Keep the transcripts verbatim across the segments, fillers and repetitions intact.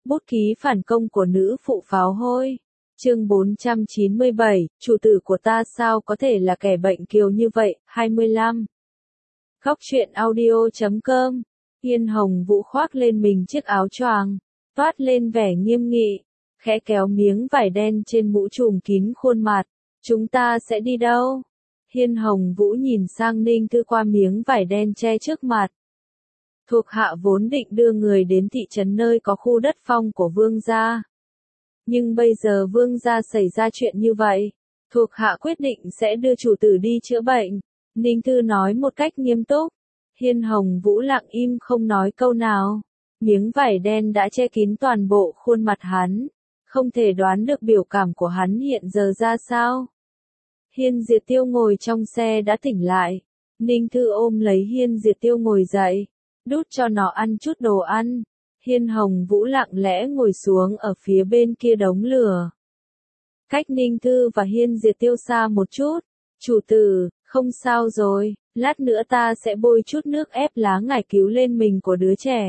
Bút ký phản công của nữ phụ pháo hôi. Chương bốn trăm chín mươi bảy, chủ tử của ta sao có thể là kẻ bệnh kiều như vậy, hai mươi lăm. Góc truyện audio chấm com. Hiên Hồng Vũ khoác lên mình chiếc áo choàng, toát lên vẻ nghiêm nghị, khẽ kéo miếng vải đen trên mũ trùm kín khuôn mặt. Chúng ta sẽ đi đâu? Hiên Hồng Vũ nhìn sang Ninh Thư qua miếng vải đen che trước mặt. Thuộc hạ vốn định đưa người đến thị trấn nơi có khu đất phong của vương gia. Nhưng bây giờ vương gia xảy ra chuyện như vậy, thuộc hạ quyết định sẽ đưa chủ tử đi chữa bệnh. Ninh Thư nói một cách nghiêm túc. Hiên Hồng Vũ lặng im không nói câu nào. Miếng vải đen đã che kín toàn bộ khuôn mặt hắn. Không thể đoán được biểu cảm của hắn hiện giờ ra sao. Hiên Diệt Tiêu ngồi trong xe đã tỉnh lại. Ninh Thư ôm lấy Hiên Diệt Tiêu ngồi dậy, đút cho nó ăn chút đồ ăn. Hiên Hồng Vũ lặng lẽ ngồi xuống ở phía bên kia đống lửa. Cách Ninh Thư và Hiên Diệt Tiêu xa một chút. Chủ tử, không sao rồi, lát nữa ta sẽ bôi chút nước ép lá ngải cứu lên mình của đứa trẻ.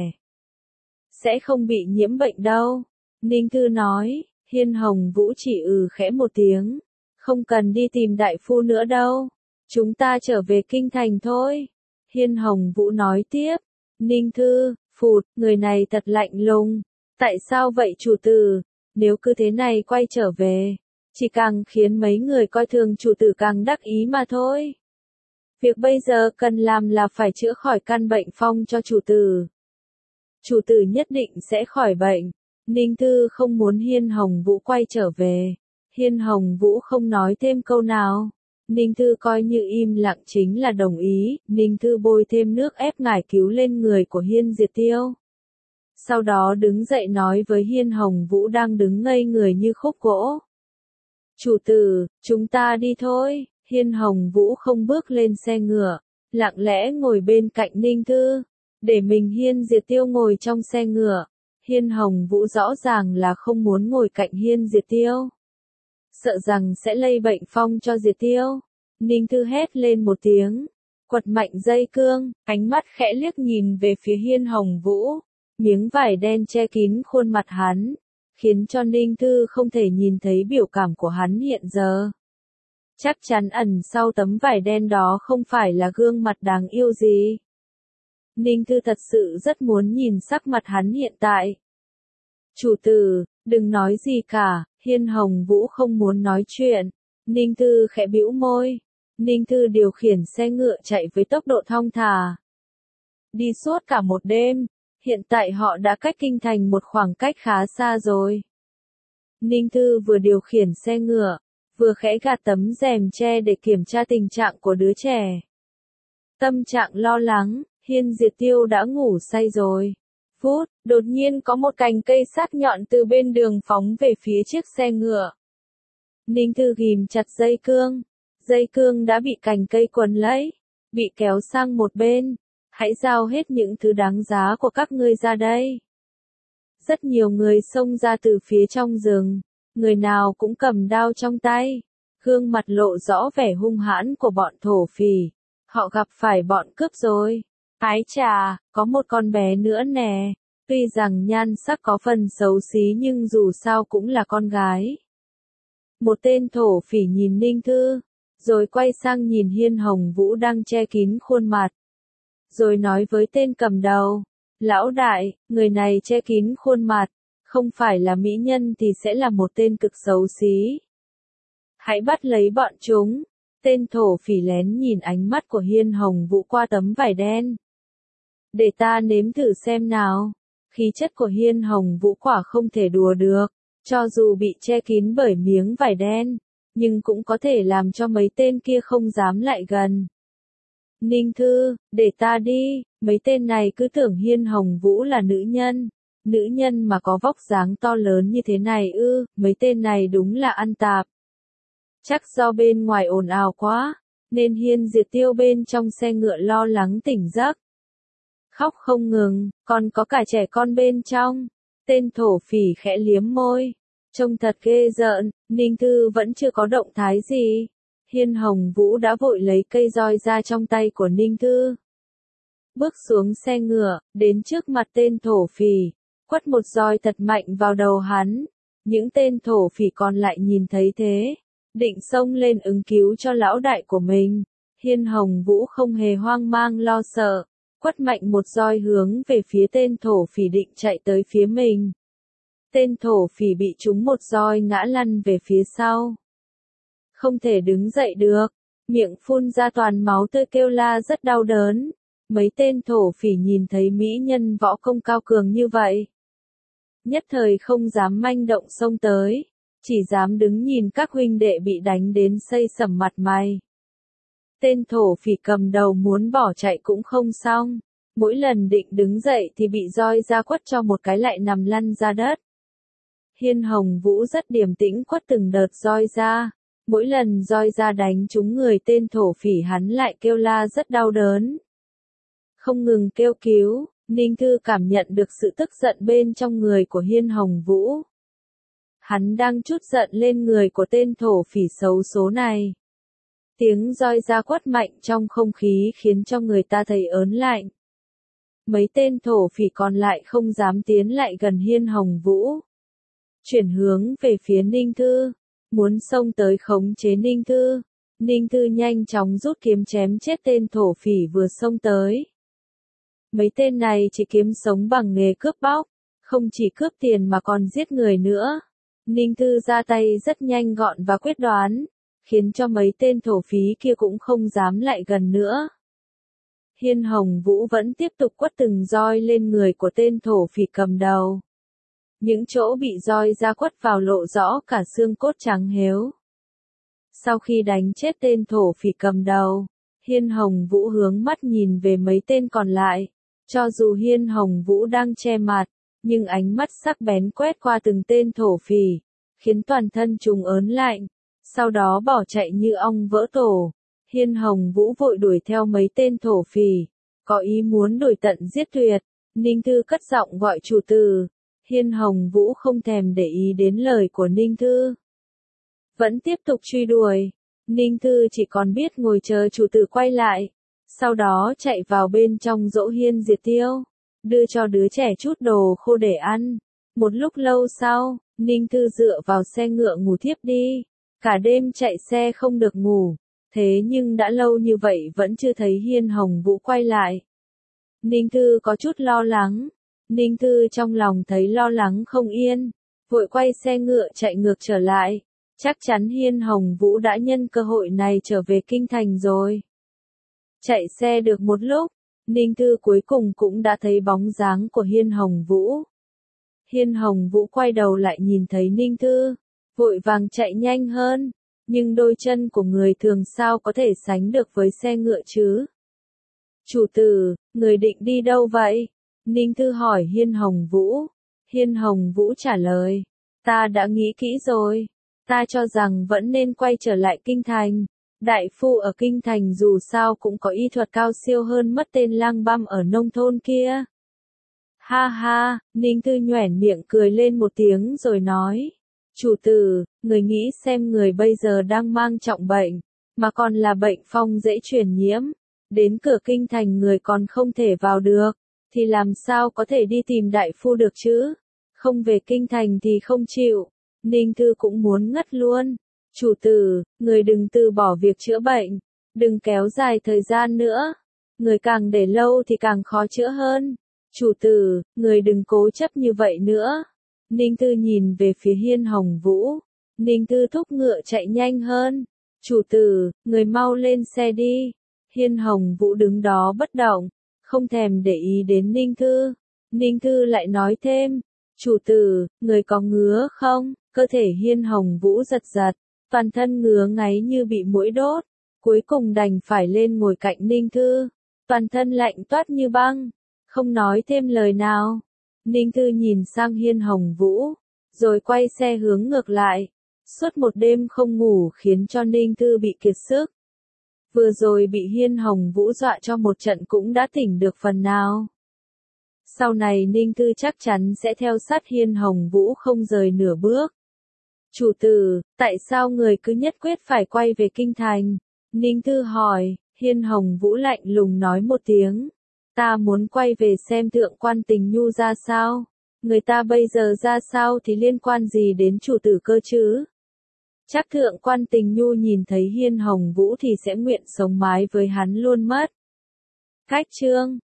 Sẽ không bị nhiễm bệnh đâu. Ninh Thư nói. Hiên Hồng Vũ chỉ ừ khẽ một tiếng. Không cần đi tìm đại phu nữa đâu. Chúng ta trở về kinh thành thôi. Hiên Hồng Vũ nói tiếp. Ninh Thư, phụt, người này thật lạnh lùng. Tại sao vậy chủ tử? Nếu cứ thế này quay trở về, chỉ càng khiến mấy người coi thường chủ tử càng đắc ý mà thôi. Việc bây giờ cần làm là phải chữa khỏi căn bệnh phong cho chủ tử. Chủ tử nhất định sẽ khỏi bệnh. Ninh Thư không muốn Hiên Hồng Vũ quay trở về. Hiên Hồng Vũ không nói thêm câu nào. Ninh Thư coi như im lặng chính là đồng ý. Ninh Thư bôi thêm nước ép ngải cứu lên người của Hiên Diệt Tiêu. Sau đó đứng dậy nói với Hiên Hồng Vũ đang đứng ngây người như khúc gỗ. Chủ tử, chúng ta đi thôi. Hiên Hồng Vũ không bước lên xe ngựa, lặng lẽ ngồi bên cạnh Ninh Thư, để mình Hiên Diệt Tiêu ngồi trong xe ngựa. Hiên Hồng Vũ rõ ràng là không muốn ngồi cạnh Hiên Diệt Tiêu, sợ rằng sẽ lây bệnh phong cho Diệt Tiêu. Ninh Thư hét lên một tiếng, quật mạnh dây cương, ánh mắt khẽ liếc nhìn về phía Hiên Hồng Vũ. Miếng vải đen che kín khuôn mặt hắn, khiến cho Ninh Thư không thể nhìn thấy biểu cảm của hắn hiện giờ. Chắc chắn ẩn sau tấm vải đen đó không phải là gương mặt đáng yêu gì. Ninh Thư thật sự rất muốn nhìn sắc mặt hắn hiện tại. Chủ tử, đừng nói gì cả. Hiên Hồng Vũ không muốn nói chuyện. Ninh Thư khẽ bĩu môi. Ninh Thư điều khiển xe ngựa chạy với tốc độ thong thả. Đi suốt cả một đêm. Hiện tại họ đã cách kinh thành một khoảng cách khá xa rồi. Ninh Thư vừa điều khiển xe ngựa, vừa khẽ gạt tấm rèm che để kiểm tra tình trạng của đứa trẻ. Tâm trạng lo lắng, Hiên Diệt Tiêu đã ngủ say rồi. Phút, đột nhiên có một cành cây sắc nhọn từ bên đường phóng về phía chiếc xe ngựa. Ninh Thư ghìm chặt dây cương. Dây cương đã bị cành cây quấn lấy, bị kéo sang một bên. Hãy giao hết những thứ đáng giá của các ngươi ra đây. Rất nhiều người xông ra từ phía trong rừng. Người nào cũng cầm đao trong tay. Gương mặt lộ rõ vẻ hung hãn của bọn thổ phỉ. Họ gặp phải bọn cướp rồi. Ái chà, có một con bé nữa nè. Tuy rằng nhan sắc có phần xấu xí nhưng dù sao cũng là con gái. Một tên thổ phỉ nhìn Ninh Thư, rồi quay sang nhìn Hiên Hồng Vũ đang che kín khuôn mặt. Rồi nói với tên cầm đầu, lão đại, người này che kín khuôn mặt, không phải là mỹ nhân thì sẽ là một tên cực xấu xí. Hãy bắt lấy bọn chúng. Tên thổ phỉ lén nhìn ánh mắt của Hiên Hồng Vũ qua tấm vải đen. Để ta nếm thử xem nào. Khí chất của Hiên Hồng Vũ quả không thể đùa được, cho dù bị che kín bởi miếng vải đen, nhưng cũng có thể làm cho mấy tên kia không dám lại gần. Ninh Thư, để ta đi. Mấy tên này cứ tưởng Hiên Hồng Vũ là nữ nhân. Nữ nhân mà có vóc dáng to lớn như thế này ư, mấy tên này đúng là ăn tạp. Chắc do bên ngoài ồn ào quá, nên Hiên Diệt Tiêu bên trong xe ngựa lo lắng tỉnh giấc. Khóc không ngừng, còn có cả trẻ con bên trong. Tên thổ phỉ khẽ liếm môi. Trông thật ghê rợn. Ninh Thư vẫn chưa có động thái gì. Hiên Hồng Vũ đã vội lấy cây roi ra trong tay của Ninh Thư. Bước xuống xe ngựa, đến trước mặt tên thổ phỉ. quất một roi thật mạnh vào đầu hắn. Những tên thổ phỉ còn lại nhìn thấy thế, định xông lên ứng cứu cho lão đại của mình. Hiên Hồng Vũ không hề hoang mang lo sợ, quất mạnh một roi hướng về phía tên thổ phỉ định chạy tới phía mình. Tên thổ phỉ bị trúng một roi ngã lăn về phía sau. Không thể đứng dậy được, miệng phun ra toàn máu tươi kêu la rất đau đớn. Mấy tên thổ phỉ nhìn thấy mỹ nhân võ công cao cường như vậy, nhất thời không dám manh động xông tới, chỉ dám đứng nhìn các huynh đệ bị đánh đến xây sẩm mặt mày. Tên thổ phỉ cầm đầu muốn bỏ chạy cũng không xong, mỗi lần định đứng dậy thì bị roi ra quất cho một cái lại nằm lăn ra đất. Hiên Hồng Vũ rất điềm tĩnh quất từng đợt roi ra, mỗi lần roi ra đánh trúng người tên thổ phỉ hắn lại kêu la rất đau đớn. Không ngừng kêu cứu, Ninh Thư cảm nhận được sự tức giận bên trong người của Hiên Hồng Vũ. Hắn đang trút giận lên người của tên thổ phỉ xấu số này. Tiếng roi ra quất mạnh trong không khí khiến cho người ta thấy ớn lạnh. Mấy tên thổ phỉ còn lại không dám tiến lại gần Hiên Hồng Vũ. Chuyển hướng về phía Ninh Thư, muốn xông tới khống chế Ninh Thư. Ninh Thư nhanh chóng rút kiếm chém chết tên thổ phỉ vừa xông tới. Mấy tên này chỉ kiếm sống bằng nghề cướp bóc, không chỉ cướp tiền mà còn giết người nữa. Ninh Thư ra tay rất nhanh gọn và quyết đoán, khiến cho mấy tên thổ phí kia cũng không dám lại gần nữa. Hiên Hồng Vũ vẫn tiếp tục quất từng roi lên người của tên thổ phỉ cầm đầu. Những chỗ bị roi ra quất vào lộ rõ cả xương cốt trắng héo. Sau khi đánh chết tên thổ phỉ cầm đầu, Hiên Hồng Vũ hướng mắt nhìn về mấy tên còn lại. Cho dù Hiên Hồng Vũ đang che mặt, nhưng ánh mắt sắc bén quét qua từng tên thổ phỉ, khiến toàn thân chúng ớn lạnh, sau đó bỏ chạy như ong vỡ tổ. Hiên Hồng Vũ vội đuổi theo mấy tên thổ phỉ, có ý muốn đuổi tận giết tuyệt. Ninh Thư cất giọng gọi chủ tử. Hiên Hồng Vũ không thèm để ý đến lời của Ninh Thư, vẫn tiếp tục truy đuổi. Ninh Thư chỉ còn biết ngồi chờ chủ tử quay lại, sau đó chạy vào bên trong dỗ Hiên Diệt Tiêu, đưa cho đứa trẻ chút đồ khô để ăn. Một lúc lâu sau, Ninh Thư dựa vào xe ngựa ngủ thiếp đi, cả đêm chạy xe không được ngủ, thế nhưng đã lâu như vậy vẫn chưa thấy Hiên Hồng Vũ quay lại. Ninh Thư có chút lo lắng, Ninh Thư trong lòng thấy lo lắng không yên, vội quay xe ngựa chạy ngược trở lại, chắc chắn Hiên Hồng Vũ đã nhân cơ hội này trở về kinh thành rồi. Chạy xe được một lúc, Ninh Thư cuối cùng cũng đã thấy bóng dáng của Hiên Hồng Vũ. Hiên Hồng Vũ quay đầu lại nhìn thấy Ninh Thư, vội vàng chạy nhanh hơn, nhưng đôi chân của người thường sao có thể sánh được với xe ngựa chứ? Chủ tử, người định đi đâu vậy? Ninh Thư hỏi Hiên Hồng Vũ. Hiên Hồng Vũ trả lời, ta đã nghĩ kỹ rồi, ta cho rằng vẫn nên quay trở lại kinh thành. Đại phu ở kinh thành dù sao cũng có y thuật cao siêu hơn mất tên lang băm ở nông thôn kia. Ha ha, Ninh Thư nhoẻn miệng cười lên một tiếng rồi nói, chủ tử, người nghĩ xem người bây giờ đang mang trọng bệnh, mà còn là bệnh phong dễ truyền nhiễm, đến cửa kinh thành người còn không thể vào được, thì làm sao có thể đi tìm đại phu được chứ? Không về kinh thành thì không chịu. Ninh Thư cũng muốn ngất luôn. Chủ tử, người đừng từ bỏ việc chữa bệnh, đừng kéo dài thời gian nữa. Người càng để lâu thì càng khó chữa hơn. Chủ tử, người đừng cố chấp như vậy nữa. Ninh Thư nhìn về phía Hiên Hồng Vũ. Ninh Thư thúc ngựa chạy nhanh hơn. Chủ tử, người mau lên xe đi. Hiên Hồng Vũ đứng đó bất động, không thèm để ý đến Ninh Thư. Ninh Thư lại nói thêm, chủ tử, người có ngứa không? Cơ thể Hiên Hồng Vũ giật giật, toàn thân ngứa ngáy như bị muỗi đốt, cuối cùng đành phải lên ngồi cạnh Ninh Thư, toàn thân lạnh toát như băng, không nói thêm lời nào. Ninh Thư nhìn sang Hiên Hồng Vũ, rồi quay xe hướng ngược lại. Suốt một đêm không ngủ khiến cho Ninh Thư bị kiệt sức. Vừa rồi bị Hiên Hồng Vũ dọa cho một trận cũng đã tỉnh được phần nào. Sau này Ninh Thư chắc chắn sẽ theo sát Hiên Hồng Vũ không rời nửa bước. Chủ tử, tại sao người cứ nhất quyết phải quay về kinh thành? Ninh Thư hỏi. Hiên Hồng Vũ lạnh lùng nói một tiếng. Ta muốn quay về xem thượng quan Tình Nhu ra sao. Người ta bây giờ ra sao thì liên quan gì đến chủ tử cơ chứ? Chắc thượng quan Tình Nhu nhìn thấy Hiên Hồng Vũ thì sẽ nguyện sống mái với hắn luôn mất. Cách chương